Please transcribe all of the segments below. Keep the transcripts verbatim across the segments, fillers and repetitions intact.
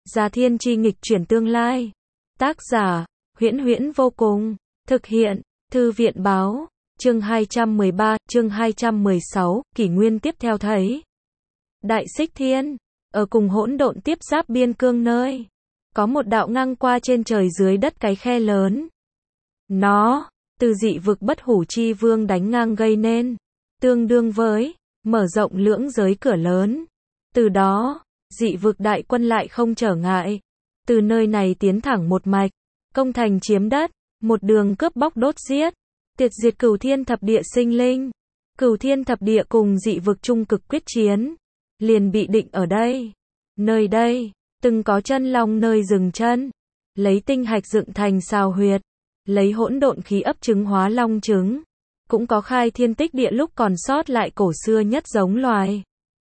Già thiên chi nghịch chuyển tương lai. Tác giả, Huyễn Huyễn vô cùng. Thực hiện, Thư viện báo. Chương hai trăm mười ba, chương hai trăm mười sáu, kỷ nguyên tiếp theo thấy. Đại Xích Thiên, ở cùng hỗn độn tiếp giáp biên cương nơi. Có một đạo ngang qua trên trời dưới đất cái khe lớn. Nó, từ dị vực bất hủ chi vương đánh ngang gây nên. Tương đương với, mở rộng lưỡng giới cửa lớn. Từ đó, dị vực đại quân lại không trở ngại. Từ nơi này tiến thẳng một mạch, công thành chiếm đất, một đường cướp bóc đốt giết, tiệt diệt cửu thiên thập địa sinh linh. Cửu thiên thập địa cùng dị vực trung cực quyết chiến, liền bị định ở đây. Nơi đây, từng có chân long nơi dừng chân, lấy tinh hạch dựng thành sao huyệt, lấy hỗn độn khí ấp trứng hóa long trứng. Cũng có khai thiên tích địa lúc còn sót lại cổ xưa nhất giống loài.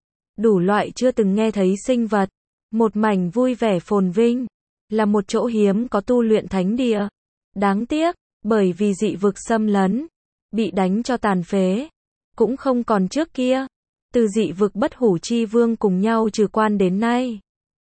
Đủ loại chưa từng nghe thấy sinh vật, một mảnh vui vẻ phồn vinh, là một chỗ hiếm có tu luyện thánh địa. Đáng tiếc, bởi vì dị vực xâm lấn, bị đánh cho tàn phế, cũng không còn trước kia. Từ dị vực bất hủ chi vương cùng nhau trừ quan đến nay,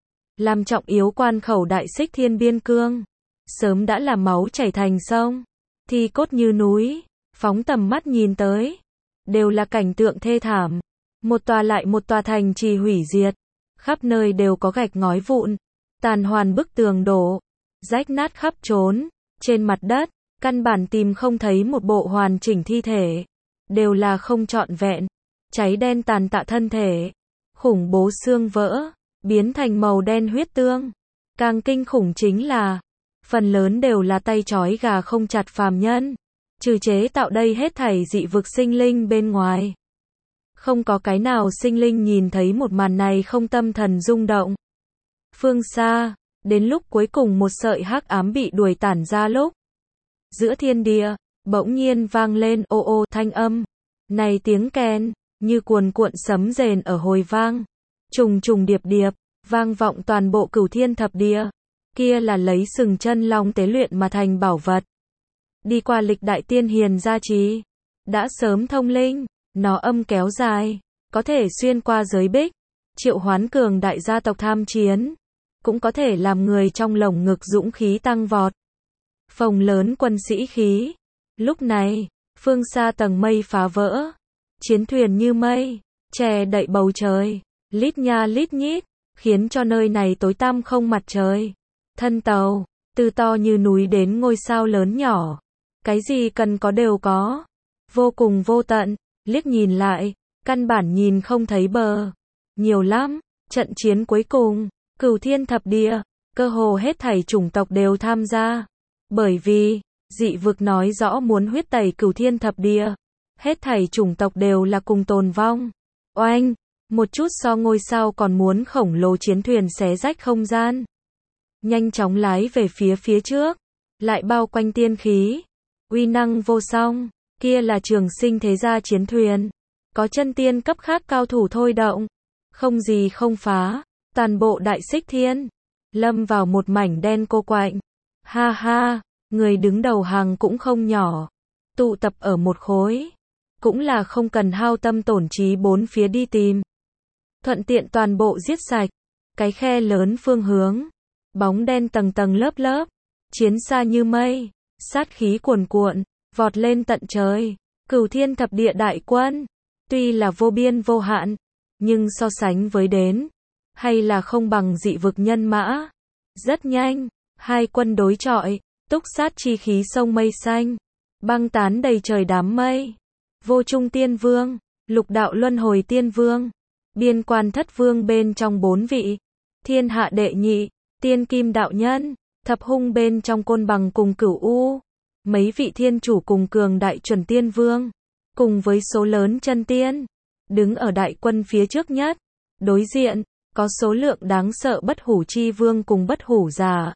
làm trọng yếu quan khẩu Đại Xích Thiên biên cương, sớm đã là máu chảy thành sông, thi cốt như núi, phóng tầm mắt nhìn tới, đều là cảnh tượng thê thảm. Một tòa lại một tòa thành trì hủy diệt, khắp nơi đều có gạch ngói vụn, tàn hoàn bức tường đổ, rách nát khắp trốn, trên mặt đất, căn bản tìm không thấy một bộ hoàn chỉnh thi thể, đều là không trọn vẹn, cháy đen tàn tạ thân thể, khủng bố xương vỡ, biến thành màu đen huyết tương. Càng kinh khủng chính là, phần lớn đều là tay trói gà không chặt phàm nhân, trừ chế tạo đây hết thảy dị vực sinh linh bên ngoài. Không có cái nào sinh linh nhìn thấy một màn này không tâm thần rung động. Phương xa, đến lúc cuối cùng một sợi hắc ám bị đuổi tản ra lúc, giữa thiên địa, bỗng nhiên vang lên ô ô thanh âm. Này tiếng kèn, như cuồn cuộn sấm rền ở hồi vang, trùng trùng điệp điệp, vang vọng toàn bộ cửu thiên thập địa. Kia là lấy sừng chân long tế luyện mà thành bảo vật. Đi qua lịch đại tiên hiền gia trì, đã sớm thông linh. Nó âm kéo dài, có thể xuyên qua giới bích, triệu hoán cường đại gia tộc tham chiến, cũng có thể làm người trong lồng ngực dũng khí tăng vọt. Phồng lớn quân sĩ khí. Lúc này, phương xa tầng mây phá vỡ, chiến thuyền như mây, che đậy bầu trời, lít nha lít nhít, khiến cho nơi này tối tăm không mặt trời. Thân tàu, từ to như núi đến ngôi sao lớn nhỏ, cái gì cần có đều có, vô cùng vô tận. Liếc nhìn lại, căn bản nhìn không thấy bờ. Nhiều lắm, trận chiến cuối cùng, cửu thiên thập địa, cơ hồ hết thảy chủng tộc đều tham gia. Bởi vì, dị vực nói rõ muốn huyết tẩy cửu thiên thập địa. Hết thảy chủng tộc đều là cùng tồn vong. Oanh, một chút so ngôi sao còn muốn khổng lồ chiến thuyền xé rách không gian. Nhanh chóng lái về phía phía trước, lại bao quanh tiên khí. Uy năng vô song. Kia là trường sinh thế gia chiến thuyền, có chân tiên cấp khác cao thủ thôi động, không gì không phá. Toàn bộ Đại Xích Thiên lâm vào một mảnh đen cô quạnh. Ha ha, người đứng đầu hàng cũng không nhỏ, tụ tập ở một khối, cũng là không cần hao tâm tổn trí bốn phía đi tìm, thuận tiện toàn bộ giết sạch. Cái khe lớn phương hướng, bóng đen tầng tầng lớp lớp, chiến xa như mây, sát khí cuồn cuộn, vọt lên tận trời. Cửu thiên thập địa đại quân, tuy là vô biên vô hạn, nhưng so sánh với đến, hay là không bằng dị vực nhân mã. Rất nhanh, hai quân đối chọi, túc sát chi khí sông mây xanh, băng tán đầy trời đám mây. Vô Trung Tiên Vương, Lục Đạo Luân Hồi Tiên Vương, Biên Quan Thất Vương bên trong bốn vị, Thiên Hạ Đệ Nhị, Tiên Kim Đạo Nhân, Thập Hung bên trong Côn Bằng cùng Cửu U. Mấy vị thiên chủ cùng cường đại chuẩn tiên vương, cùng với số lớn chân tiên, đứng ở đại quân phía trước nhất. Đối diện, có số lượng đáng sợ bất hủ chi vương cùng bất hủ già.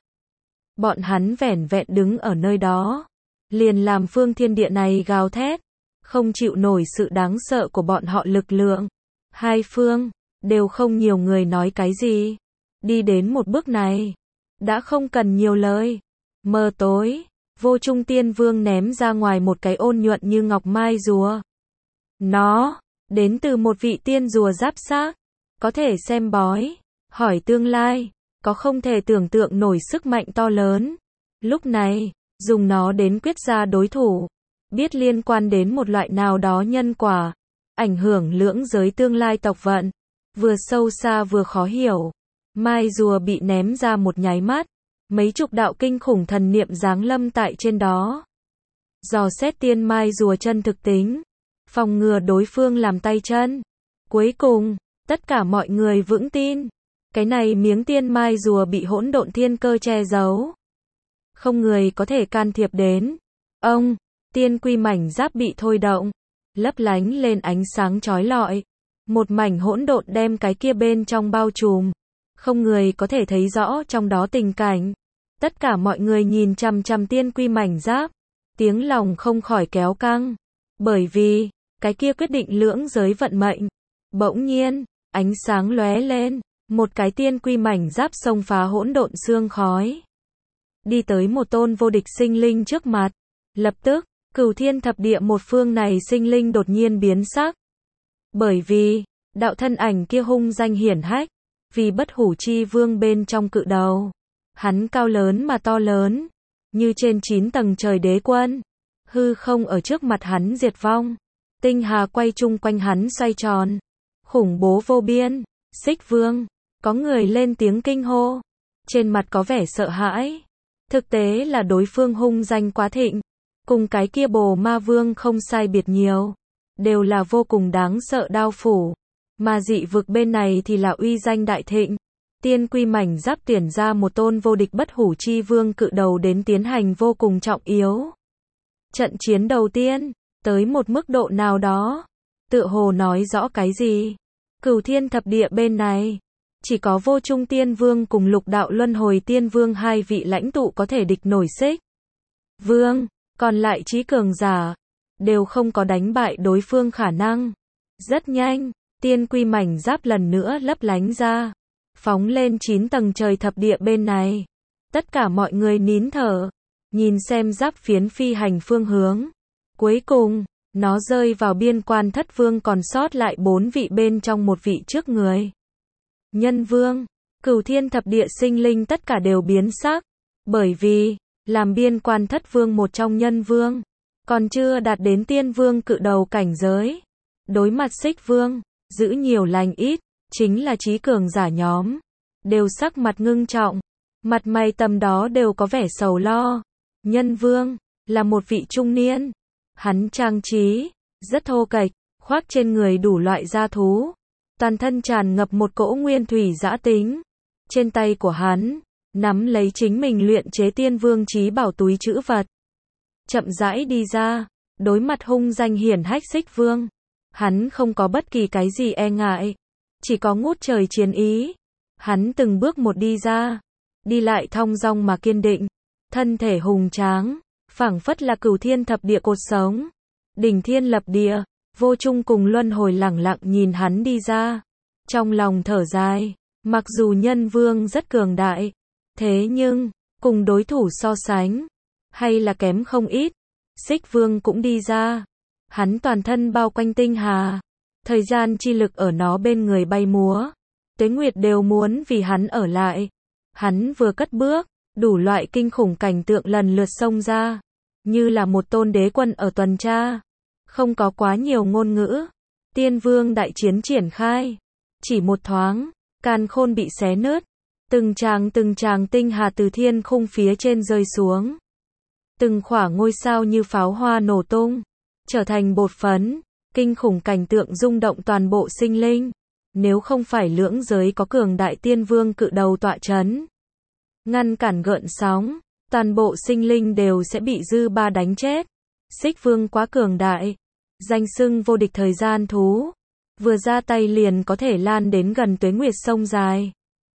Bọn hắn vẻn vẹn đứng ở nơi đó, liền làm phương thiên địa này gào thét, không chịu nổi sự đáng sợ của bọn họ lực lượng. Hai phương, đều không nhiều người nói cái gì. Đi đến một bước này, đã không cần nhiều lời. Mờ tối. Vô Trung Tiên Vương ném ra ngoài một cái ôn nhuận như ngọc mai rùa. Nó, đến từ một vị tiên rùa giáp xác, có thể xem bói, hỏi tương lai, có không thể tưởng tượng nổi sức mạnh to lớn. Lúc này, dùng nó đến quyết ra đối thủ, biết liên quan đến một loại nào đó nhân quả, ảnh hưởng lưỡng giới tương lai tộc vận, vừa sâu xa vừa khó hiểu. Mai rùa bị ném ra một nháy mắt, mấy chục đạo kinh khủng thần niệm giáng lâm tại trên đó. Dò xét tiên mai rùa chân thực tính, phòng ngừa đối phương làm tay chân. Cuối cùng, tất cả mọi người vững tin, cái này miếng tiên mai rùa bị hỗn độn thiên cơ che giấu. Không người có thể can thiệp đến. Ông, tiên quy mảnh giáp bị thôi động, lấp lánh lên ánh sáng chói lọi. Một mảnh hỗn độn đem cái kia bên trong bao trùm. Không người có thể thấy rõ trong đó tình cảnh. Tất cả mọi người nhìn chằm chằm tiên quy mảnh giáp, tiếng lòng không khỏi kéo căng. Bởi vì, cái kia quyết định lưỡng giới vận mệnh. Bỗng nhiên, ánh sáng lóe lên, một cái tiên quy mảnh giáp xông phá hỗn độn sương khói. Đi tới một tôn vô địch sinh linh trước mặt. Lập tức, cửu thiên thập địa một phương này sinh linh đột nhiên biến sắc. Bởi vì, đạo thân ảnh kia hung danh hiển hách, vì bất hủ chi vương bên trong cự đầu. Hắn cao lớn mà to lớn, như trên chín tầng trời đế quân. Hư không ở trước mặt hắn diệt vong. Tinh hà quay chung quanh hắn xoay tròn. Khủng bố vô biên. Xích vương. Có người lên tiếng kinh hô. Trên mặt có vẻ sợ hãi. Thực tế là đối phương hung danh quá thịnh. Cùng cái kia bồ ma vương không sai biệt nhiều. Đều là vô cùng đáng sợ đao phủ. Mà dị vực bên này thì là uy danh đại thịnh. Tiên quy mảnh giáp tuyển ra một tôn vô địch bất hủ chi vương cự đầu đến tiến hành vô cùng trọng yếu. Trận chiến đầu tiên, tới một mức độ nào đó, tựa hồ nói rõ cái gì? Cửu thiên thập địa bên này, chỉ có vô trung tiên vương cùng lục đạo luân hồi tiên vương hai vị lãnh tụ có thể địch nổi xích vương, còn lại trí cường giả, đều không có đánh bại đối phương khả năng. Rất nhanh, tiên quy mảnh giáp lần nữa lấp lánh ra, phóng lên chín tầng trời thập địa bên này. Tất cả mọi người nín thở, nhìn xem giáp phiến phi hành phương hướng. Cuối cùng, nó rơi vào biên quan thất vương còn sót lại bốn vị bên trong một vị trước người. Nhân vương, cửu thiên thập địa sinh linh tất cả đều biến sắc, bởi vì, làm biên quan thất vương một trong nhân vương, còn chưa đạt đến tiên vương cự đầu cảnh giới. Đối mặt xích vương, giữ nhiều lành ít, chính là trí cường giả nhóm, đều sắc mặt ngưng trọng, mặt mày tầm đó đều có vẻ sầu lo. Nhân vương, là một vị trung niên, hắn trang trí, rất thô kệch, khoác trên người đủ loại gia thú, toàn thân tràn ngập một cỗ nguyên thủy dã tính. Trên tay của hắn, nắm lấy chính mình luyện chế tiên vương chí bảo túi trữ vật. Chậm rãi đi ra, đối mặt hung danh hiển hách xích vương. Hắn không có bất kỳ cái gì e ngại, chỉ có ngút trời chiến ý. Hắn từng bước một đi ra, đi lại thong dong mà kiên định, thân thể hùng tráng, phảng phất là cửu thiên thập địa cột sống. Đỉnh thiên lập địa, vô trung cùng luân hồi lẳng lặng nhìn hắn đi ra. Trong lòng thở dài, mặc dù nhân vương rất cường đại, thế nhưng, cùng đối thủ so sánh, hay là kém không ít. Xích vương cũng đi ra. Hắn toàn thân bao quanh tinh hà, thời gian chi lực ở nó bên người bay múa, tuế nguyệt đều muốn vì hắn ở lại. Hắn vừa cất bước, đủ loại kinh khủng cảnh tượng lần lượt xông ra, như là một tôn đế quân ở tuần tra. Không có quá nhiều ngôn ngữ, tiên vương đại chiến triển khai. Chỉ một thoáng, càn khôn bị xé nứt, từng tràng từng tràng tinh hà từ thiên khung phía trên rơi xuống. Từng khỏa ngôi sao như pháo hoa nổ tung, trở thành bột phấn, kinh khủng cảnh tượng rung động toàn bộ sinh linh. Nếu không phải lưỡng giới có cường đại tiên vương cự đầu tọa chấn, ngăn cản gợn sóng, toàn bộ sinh linh đều sẽ bị dư ba đánh chết. Xích vương quá cường đại, danh xưng vô địch thời gian thú, vừa ra tay liền có thể lan đến gần tuế nguyệt sông dài.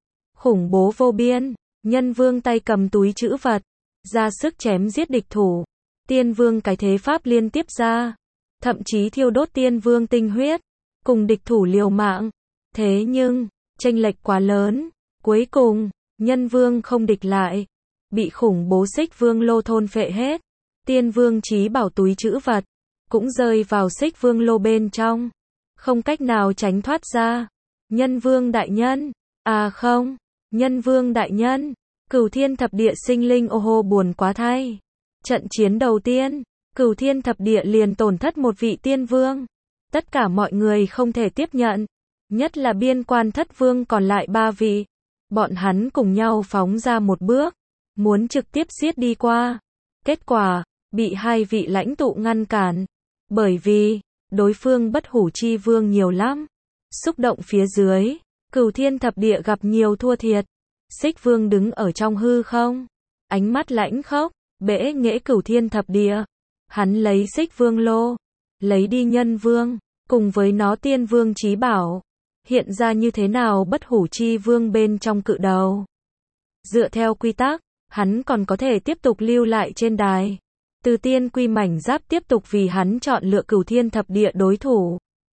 Khủng bố vô biên, nhân vương tay cầm túi trữ vật, ra sức chém giết địch thủ. Tiên vương cái thế pháp liên tiếp ra, thậm chí thiêu đốt tiên vương tinh huyết, cùng địch thủ liều mạng. Thế nhưng, chênh lệch quá lớn, cuối cùng, nhân vương không địch lại, bị khủng bố xích vương lô thôn phệ hết. Tiên vương chí bảo túi trữ vật, cũng rơi vào xích vương lô bên trong, không cách nào tránh thoát ra. Nhân vương đại nhân, à không, Nhân vương đại nhân, Cửu thiên thập địa sinh linh ô hô buồn quá thay. Trận chiến đầu tiên, Cửu thiên thập địa liền tổn thất một vị tiên vương. Tất cả mọi người không thể tiếp nhận, nhất là biên quan thất vương còn lại ba vị. Bọn hắn cùng nhau phóng ra một bước, muốn trực tiếp giết đi qua. Kết quả, bị hai vị lãnh tụ ngăn cản. Bởi vì, đối phương bất hủ chi vương nhiều lắm. Xúc động phía dưới, Cửu thiên thập địa gặp nhiều thua thiệt. Xích vương đứng ở trong hư không, ánh mắt lãnh khốc, bẽ nghễ Cửu thiên thập địa. Hắn lấy xích vương lô, lấy đi nhân vương, cùng với nó tiên vương chí bảo. Hiện ra như thế nào bất hủ chi vương bên trong cự đầu. Dựa theo quy tắc, hắn còn có thể tiếp tục lưu lại trên đài. Từ tiên quy mảnh giáp tiếp tục vì hắn chọn lựa Cửu thiên thập địa đối thủ.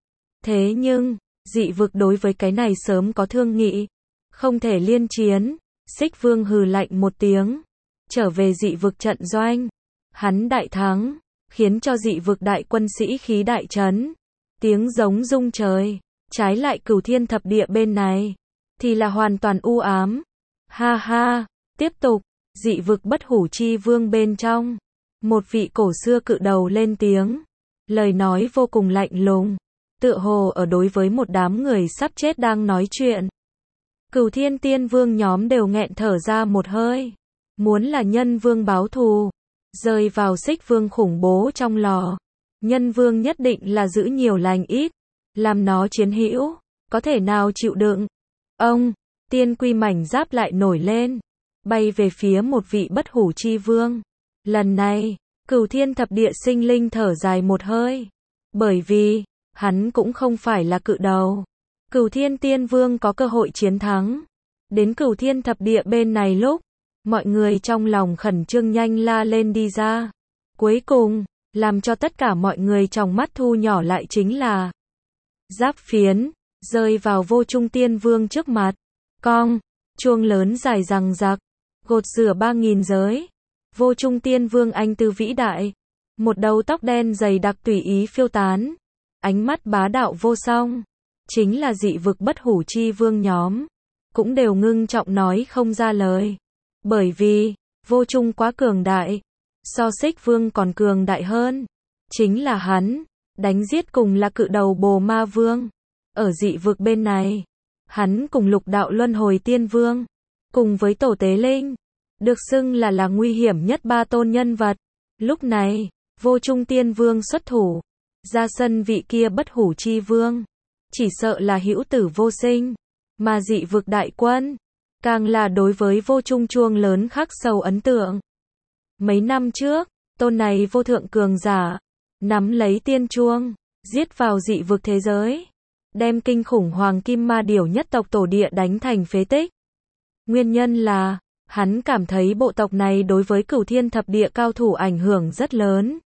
Thế nhưng, dị vực đối với cái này sớm có thương nghị. Không thể liên chiến. Xích vương hừ lạnh một tiếng. Trở về dị vực trận doanh. Hắn đại thắng, khiến cho dị vực đại quân sĩ khí đại chấn. Tiếng giống rung trời. Trái lại Cửu thiên thập địa bên này, thì là hoàn toàn u ám. Ha ha, tiếp tục, dị vực bất hủ chi vương bên trong. Một vị cổ xưa cự đầu lên tiếng. Lời nói vô cùng lạnh lùng. Tựa hồ ở đối với một đám người sắp chết đang nói chuyện. Cửu thiên tiên vương nhóm đều nghẹn thở ra một hơi. Muốn là nhân vương báo thù, rơi vào xích vương khủng bố trong lò. Nhân vương nhất định là giữ nhiều lành ít. Làm nó chiến hữu, có thể nào chịu đựng. Ông, tiên quy mảnh giáp lại nổi lên, bay về phía một vị bất hủ chi vương. Lần này, Cửu thiên thập địa sinh linh thở dài một hơi. Bởi vì, hắn cũng không phải là cự đầu. Cửu thiên tiên vương có cơ hội chiến thắng. Đến Cửu thiên thập địa bên này lúc, mọi người trong lòng khẩn trương nhanh la lên đi ra. Cuối cùng, làm cho tất cả mọi người trong mắt thu nhỏ lại chính là giáp phiến, rơi vào vô trung tiên vương trước mặt. Cong, chuông lớn dài rằng rặc, gột rửa ba nghìn giới. Vô trung tiên vương anh tư vĩ đại. Một đầu tóc đen dày đặc tùy ý phiêu tán. Ánh mắt bá đạo vô song. Chính là dị vực bất hủ chi vương nhóm. Cũng đều ngưng trọng nói không ra lời. Bởi vì, vô trung quá cường đại. So xích vương còn cường đại hơn. Chính là hắn. Đánh giết cùng là cự đầu bồ ma vương. Ở dị vực bên này, hắn cùng lục đạo luân hồi tiên vương, cùng với tổ tế linh, được xưng là là nguy hiểm nhất ba tôn nhân vật. Lúc này, vô trung tiên vương xuất thủ, ra sân vị kia bất hủ chi vương, chỉ sợ là hữu tử vô sinh. Mà dị vực đại quân, càng là đối với vô trung chuông lớn khắc sâu ấn tượng. Mấy năm trước, tôn này vô thượng cường giả, nắm lấy tiên chuông, giết vào dị vực thế giới, đem kinh khủng hoàng kim ma điểu nhất tộc tổ địa đánh thành phế tích. Nguyên nhân là, hắn cảm thấy bộ tộc này đối với Cửu thiên thập địa cao thủ ảnh hưởng rất lớn.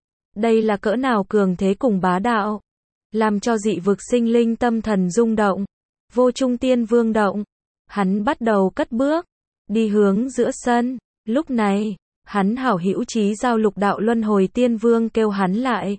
Đây là cỡ nào cường thế cùng bá đạo, làm cho dị vực sinh linh tâm thần rung động. Vô trung tiên vương động, hắn bắt đầu cất bước, đi hướng giữa sân. Lúc này, hắn hảo hữu chí giao lục đạo luân hồi tiên vương kêu hắn lại.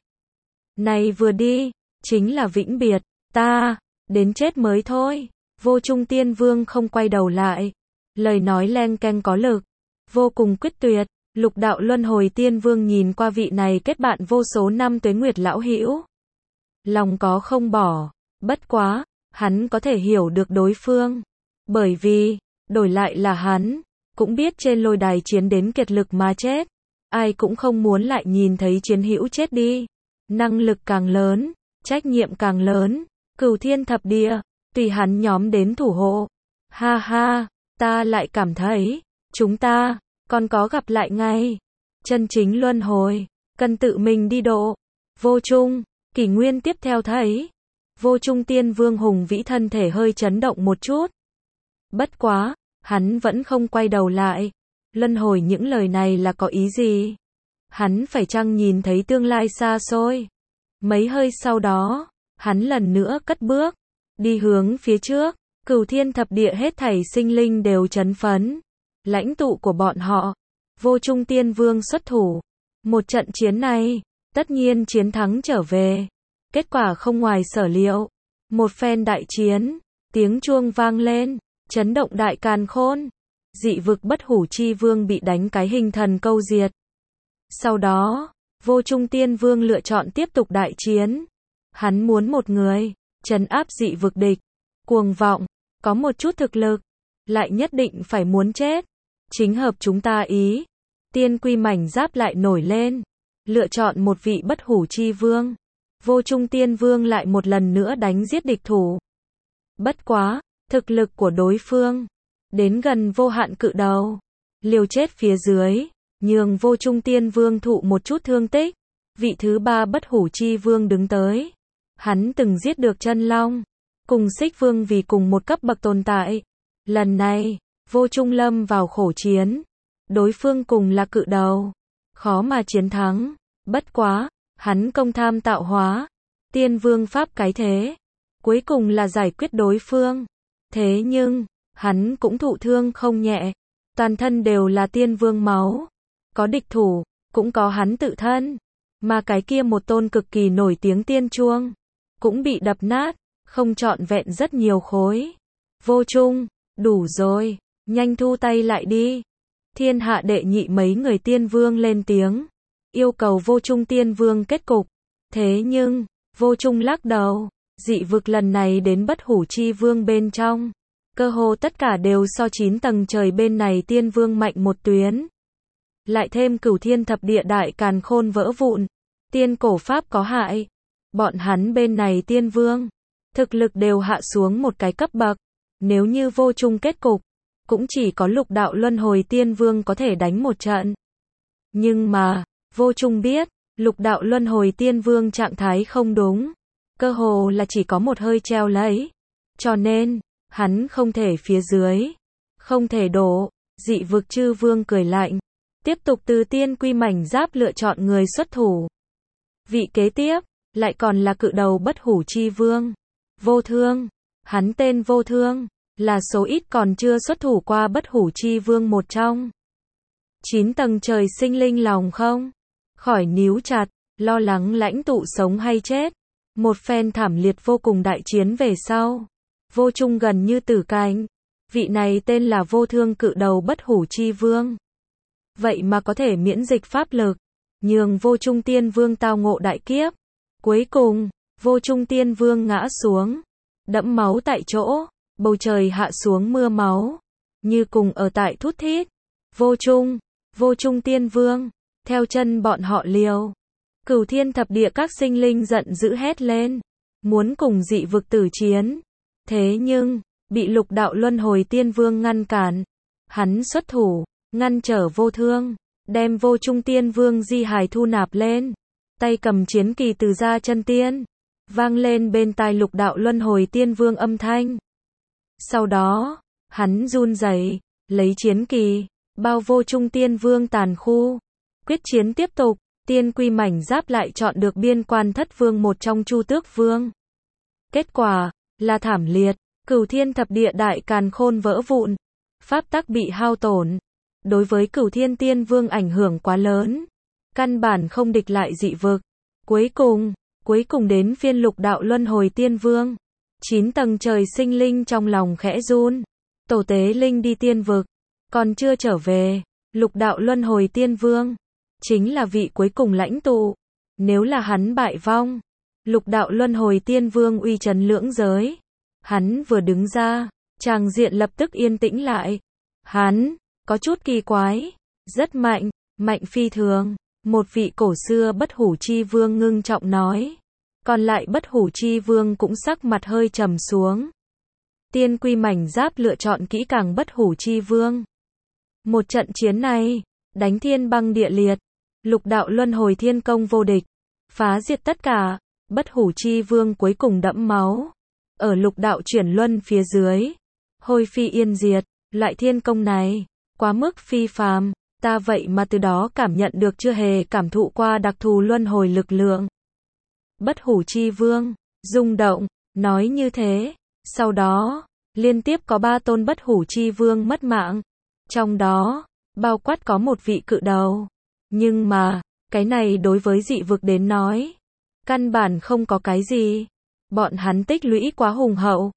Này vừa đi, chính là vĩnh biệt, ta, đến chết mới thôi. Vô trung tiên vương không quay đầu lại. Lời nói len keng có lực, vô cùng quyết tuyệt. Lục đạo luân hồi tiên vương nhìn qua vị này kết bạn vô số năm tuế nguyệt lão hữu. Lòng có không bỏ, bất quá, hắn có thể hiểu được đối phương. Bởi vì, đổi lại là hắn, cũng biết trên lôi đài chiến đến kiệt lực mà chết. Ai cũng không muốn lại nhìn thấy chiến hữu chết đi. Năng lực càng lớn, trách nhiệm càng lớn. Cửu thiên thập địa, tùy hắn nhóm đến thủ hộ. Ha ha, ta lại cảm thấy, chúng ta, còn có gặp lại ngay. Chân chính luân hồi, cần tự mình đi độ. Vô trung, kỷ nguyên tiếp theo thấy. Vô trung tiên vương hùng vĩ thân thể hơi chấn động một chút. Bất quá, hắn vẫn không quay đầu lại. Luân hồi những lời này là có ý gì? Hắn phải chăng nhìn thấy tương lai xa xôi? Mấy hơi sau đó, hắn lần nữa cất bước, đi hướng phía trước. Cửu thiên thập địa hết thảy sinh linh đều chấn phấn. Lãnh tụ của bọn họ, vô trung tiên vương xuất thủ. Một trận chiến này, tất nhiên chiến thắng trở về. Kết quả không ngoài sở liệu. Một phen đại chiến, tiếng chuông vang lên. chấn động đại càn khôn. Dị vực Bất Hủ Chi Vương bị đánh cái hình thần câu diệt. Sau đó, Vô Trung Tiên Vương lựa chọn tiếp tục đại chiến. Hắn muốn một người, trấn áp dị vực địch. Cuồng vọng, có một chút thực lực, lại nhất định phải muốn chết. Chính hợp chúng ta ý. Tiên Quy mảnh giáp lại nổi lên. Lựa chọn một vị Bất Hủ Chi Vương. Vô Trung Tiên Vương lại một lần nữa đánh giết địch thủ. Bất quá, thực lực của đối phương đến gần vô hạn cự đầu. Liều chết phía dưới, nhường Vô Trung Tiên Vương thụ một chút thương tích. Vị thứ ba Bất Hủ Chi Vương đứng tới. Hắn từng giết được Chân Long, cùng Xích Vương vì cùng một cấp bậc tồn tại. Lần này, Vô Trung lâm vào khổ chiến. Đối phương cùng là cự đầu, khó mà chiến thắng. Bất quá, hắn công tham tạo hóa, Tiên Vương pháp cái thế, cuối cùng là giải quyết đối phương. Thế nhưng, hắn cũng thụ thương không nhẹ, toàn thân đều là Tiên Vương máu. Có địch thủ, cũng có hắn tự thân, mà cái kia một tôn cực kỳ nổi tiếng tiên chuông, cũng bị đập nát, không trọn vẹn rất nhiều khối. Vô Trung, đủ rồi, nhanh thu tay lại đi. Thiên hạ đệ nhị mấy người Tiên Vương lên tiếng, yêu cầu Vô Trung Tiên Vương kết cục. Thế nhưng, Vô Trung lắc đầu, dị vực lần này đến Bất Hủ Chi Vương bên trong, cơ hồ tất cả đều so chín tầng trời bên này Tiên Vương mạnh một tuyến. Lại thêm Cửu Thiên Thập Địa đại càn khôn vỡ vụn, tiên cổ pháp có hại. Bọn hắn bên này Tiên Vương, thực lực đều hạ xuống một cái cấp bậc. Nếu như Vô Trung kết cục, cũng chỉ có Lục Đạo Luân Hồi Tiên Vương có thể đánh một trận. Nhưng mà, Vô Trung biết, Lục Đạo Luân Hồi Tiên Vương trạng thái không đúng, cơ hồ là chỉ có một hơi treo lấy. Cho nên, hắn không thể phía dưới, không thể đổ. Dị vực Chư Vương cười lạnh, tiếp tục từ Tiên Quy mảnh giáp lựa chọn người xuất thủ. Vị kế tiếp, lại còn là cự đầu Bất Hủ Chi Vương, Vô Thương. Hắn tên Vô Thương, là số ít còn chưa xuất thủ qua Bất Hủ Chi Vương một trong. Chín tầng trời sinh linh lòng không khỏi níu chặt, lo lắng lãnh tụ sống hay chết. Một phen thảm liệt vô cùng đại chiến về sau, Vô Trung gần như tử cảnh. Vị này tên là Vô Thương cự đầu Bất Hủ Chi Vương. Vậy mà có thể miễn dịch pháp lực, nhường Vô Trung Tiên Vương tao ngộ đại kiếp. Cuối cùng, Vô Trung Tiên Vương ngã xuống, đẫm máu tại chỗ, bầu trời hạ xuống mưa máu, như cùng ở tại thút thít. Vô Trung, Vô Trung Tiên Vương, theo chân bọn họ liều. Cửu Thiên Thập Địa các sinh linh giận dữ hét lên, muốn cùng dị vực tử chiến. Thế nhưng, bị Lục Đạo Luân Hồi Tiên Vương ngăn cản. Hắn xuất thủ, ngăn trở Vô Thương, đem Vô Trung Tiên Vương di hài thu nạp lên. Tay cầm chiến kỳ từ ra chân tiên, vang lên bên tai Lục Đạo Luân Hồi Tiên Vương âm thanh. Sau đó, hắn run rẩy, lấy chiến kỳ, bao Vô Trung Tiên Vương tàn khu. Quyết chiến tiếp tục, Tiên Quy mảnh giáp lại chọn được biên quan thất vương một trong Chu Tước Vương. Kết quả, là thảm liệt, Cửu Thiên Thập Địa đại càn khôn vỡ vụn, pháp tắc bị hao tổn. Đối với Cửu Thiên Tiên Vương ảnh hưởng quá lớn, căn bản không địch lại dị vực. Cuối cùng, cuối cùng đến phiên Lục Đạo Luân Hồi Tiên Vương. Chín tầng trời sinh linh trong lòng khẽ run. Tổ tế linh đi tiên vực, còn chưa trở về. Lục Đạo Luân Hồi Tiên Vương chính là vị cuối cùng lãnh tụ. Nếu là hắn bại vong, Lục Đạo Luân Hồi Tiên Vương uy chấn lưỡng giới. Hắn vừa đứng ra, tràng diện lập tức yên tĩnh lại. Hắn có chút kỳ quái, rất mạnh, mạnh phi thường. Một vị cổ xưa Bất Hủ Chi Vương ngưng trọng nói. Còn lại Bất Hủ Chi Vương cũng sắc mặt hơi trầm xuống. Tiên Quy mảnh giáp lựa chọn kỹ càng Bất Hủ Chi Vương. Một trận chiến này, đánh thiên băng địa liệt, Lục Đạo Luân Hồi Thiên công vô địch, phá diệt tất cả. Bất Hủ Chi Vương cuối cùng đẫm máu, ở Lục Đạo chuyển luân phía dưới, hôi phi yên diệt. Loại thiên công này quá mức phi phàm, ta vậy mà từ đó cảm nhận được chưa hề cảm thụ qua đặc thù luân hồi lực lượng. Bất Hủ Chi Vương rung động, nói như thế. Sau đó, liên tiếp có ba tôn Bất Hủ Chi Vương mất mạng, trong đó bao quát có một vị cự đầu. Nhưng mà, cái này đối với dị vực đến nói, căn bản không có cái gì. Bọn hắn tích lũy quá hùng hậu,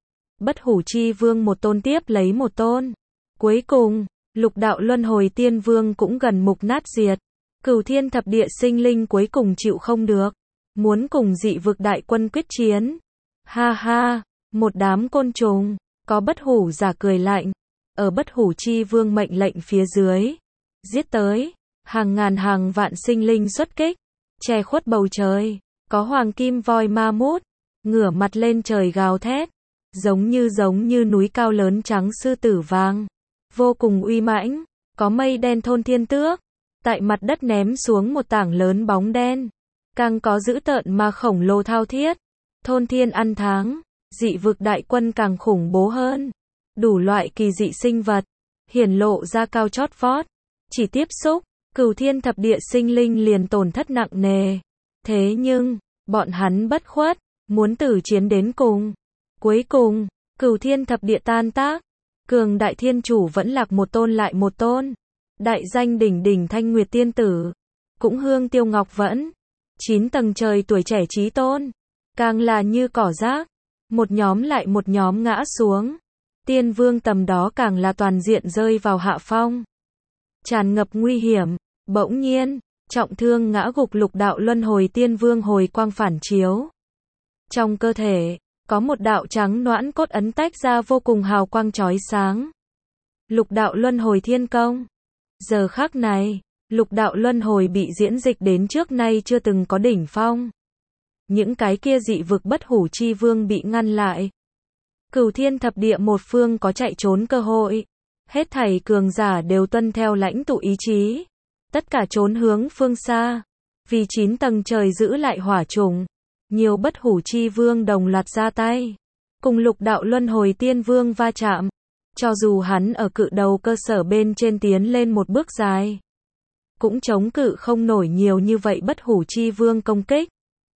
bất hủ chi vương một tôn tiếp lấy một tôn. Cuối cùng, lục đạo luân hồi tiên vương cũng gần mục nát diệt. Cửu thiên thập địa sinh linh cuối cùng chịu không được. Muốn cùng dị vực đại quân quyết chiến. Ha ha, một đám côn trùng, có bất hủ giả cười lạnh. Ở bất hủ chi vương mệnh lệnh phía dưới. Giết tới, hàng ngàn hàng vạn sinh linh xuất kích. Che khuất bầu trời, có hoàng kim voi ma mút. Ngửa mặt lên trời gào thét. Giống như giống như núi cao lớn trắng sư tử vàng. Vô cùng uy mãnh, có mây đen thôn thiên tước. Tại mặt đất ném xuống một tảng lớn bóng đen. Càng có dữ tợn mà khổng lồ thao thiết. Thôn thiên ăn tháng, dị vực đại quân càng khủng bố hơn. Đủ loại kỳ dị sinh vật, hiển lộ ra cao chót vót. Chỉ tiếp xúc, cửu thiên thập địa sinh linh liền tổn thất nặng nề. Thế nhưng, bọn hắn bất khuất, muốn tử chiến đến cùng. Cuối cùng, cửu thiên thập địa tan tác. Cường đại thiên chủ vẫn lạc một tôn lại một tôn. Đại danh đỉnh đỉnh Thanh Nguyệt tiên tử. Cũng hương tiêu ngọc vẫn. Chín tầng trời tuổi trẻ chí tôn. Càng là như cỏ rác. Một nhóm lại một nhóm ngã xuống. Tiên vương tầm đó càng là toàn diện rơi vào hạ phong. Tràn ngập nguy hiểm. Bỗng nhiên, trọng thương ngã gục lục đạo luân hồi tiên vương hồi quang phản chiếu. Trong cơ thể, có một đạo trắng noãn cốt ấn tách ra vô cùng hào quang chói sáng. Lục đạo luân hồi thiên công. Giờ khắc này, lục đạo luân hồi bị diễn dịch đến trước nay chưa từng có đỉnh phong. Những cái kia dị vực bất hủ chi vương bị ngăn lại. Cửu thiên thập địa một phương có chạy trốn cơ hội. Hết thảy cường giả đều tuân theo lãnh tụ ý chí. Tất cả trốn hướng phương xa. Vì chín tầng trời giữ lại hỏa trùng. Nhiều bất hủ chi vương đồng loạt ra tay. Cùng lục đạo luân hồi tiên vương va chạm. Cho dù hắn ở cự đầu cơ sở bên trên tiến lên một bước dài. Cũng chống cự không nổi nhiều như vậy bất hủ chi vương công kích.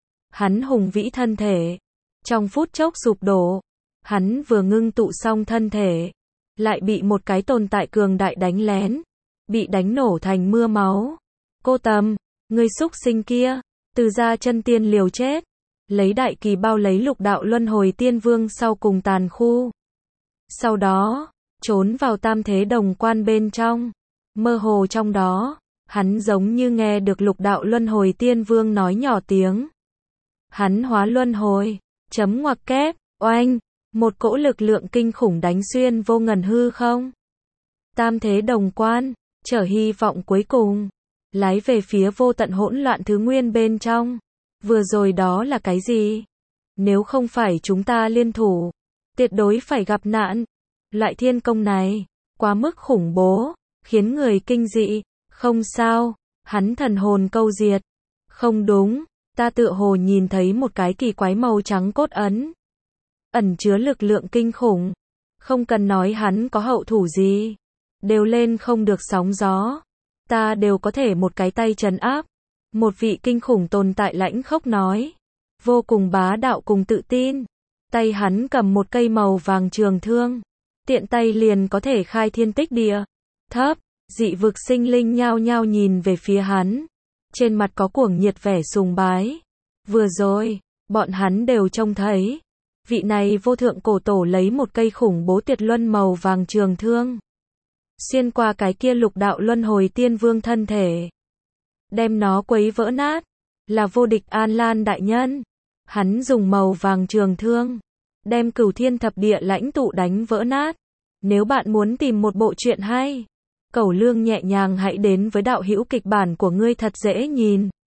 Hắn hùng vĩ thân thể. Trong phút chốc sụp đổ. Hắn vừa ngưng tụ xong thân thể. Lại bị một cái tồn tại cường đại đánh lén. Bị đánh nổ thành mưa máu. Cô Tầm, người xúc sinh kia. Từ ra chân tiên liều chết. Lấy đại kỳ bao lấy lục đạo luân hồi tiên vương sau cùng tàn khu. Sau đó, trốn vào tam thế đồng quan bên trong. Mơ hồ trong đó, hắn giống như nghe được lục đạo luân hồi tiên vương nói nhỏ tiếng. Hắn hóa luân hồi, chấm ngoặc kép, oanh, một cỗ lực lượng kinh khủng đánh xuyên vô ngần hư không. Tam thế đồng quan, trở hy vọng cuối cùng, lái về phía vô tận hỗn loạn thứ nguyên bên trong. Vừa rồi đó là cái gì? Nếu không phải chúng ta liên thủ, tuyệt đối phải gặp nạn. Loại thiên công này, quá mức khủng bố, khiến người kinh dị. Không sao, hắn thần hồn câu diệt. Không đúng, ta tựa hồ nhìn thấy một cái kỳ quái màu trắng cốt ấn. Ẩn chứa lực lượng kinh khủng. Không cần nói hắn có hậu thủ gì. Đều lên không được sóng gió. Ta đều có thể một cái tay trấn áp. Một vị kinh khủng tồn tại lãnh khốc nói. Vô cùng bá đạo cùng tự tin. Tay hắn cầm một cây màu vàng trường thương. Tiện tay liền có thể khai thiên tích địa. Thấp, dị vực sinh linh nhao nhao nhìn về phía hắn. Trên mặt có cuồng nhiệt vẻ sùng bái. Vừa rồi, bọn hắn đều trông thấy. Vị này vô thượng cổ tổ lấy một cây khủng bố tuyệt luân màu vàng trường thương. Xuyên qua cái kia lục đạo luân hồi tiên vương thân thể. Đem nó quấy vỡ nát. Là vô địch An Lan đại nhân. Hắn dùng màu vàng trường thương. Đem cửu thiên thập địa lãnh tụ đánh vỡ nát. Nếu bạn muốn tìm một bộ truyện hay. Cẩu Lương nhẹ nhàng hãy đến với đạo hữu kịch bản của ngươi thật dễ nhìn.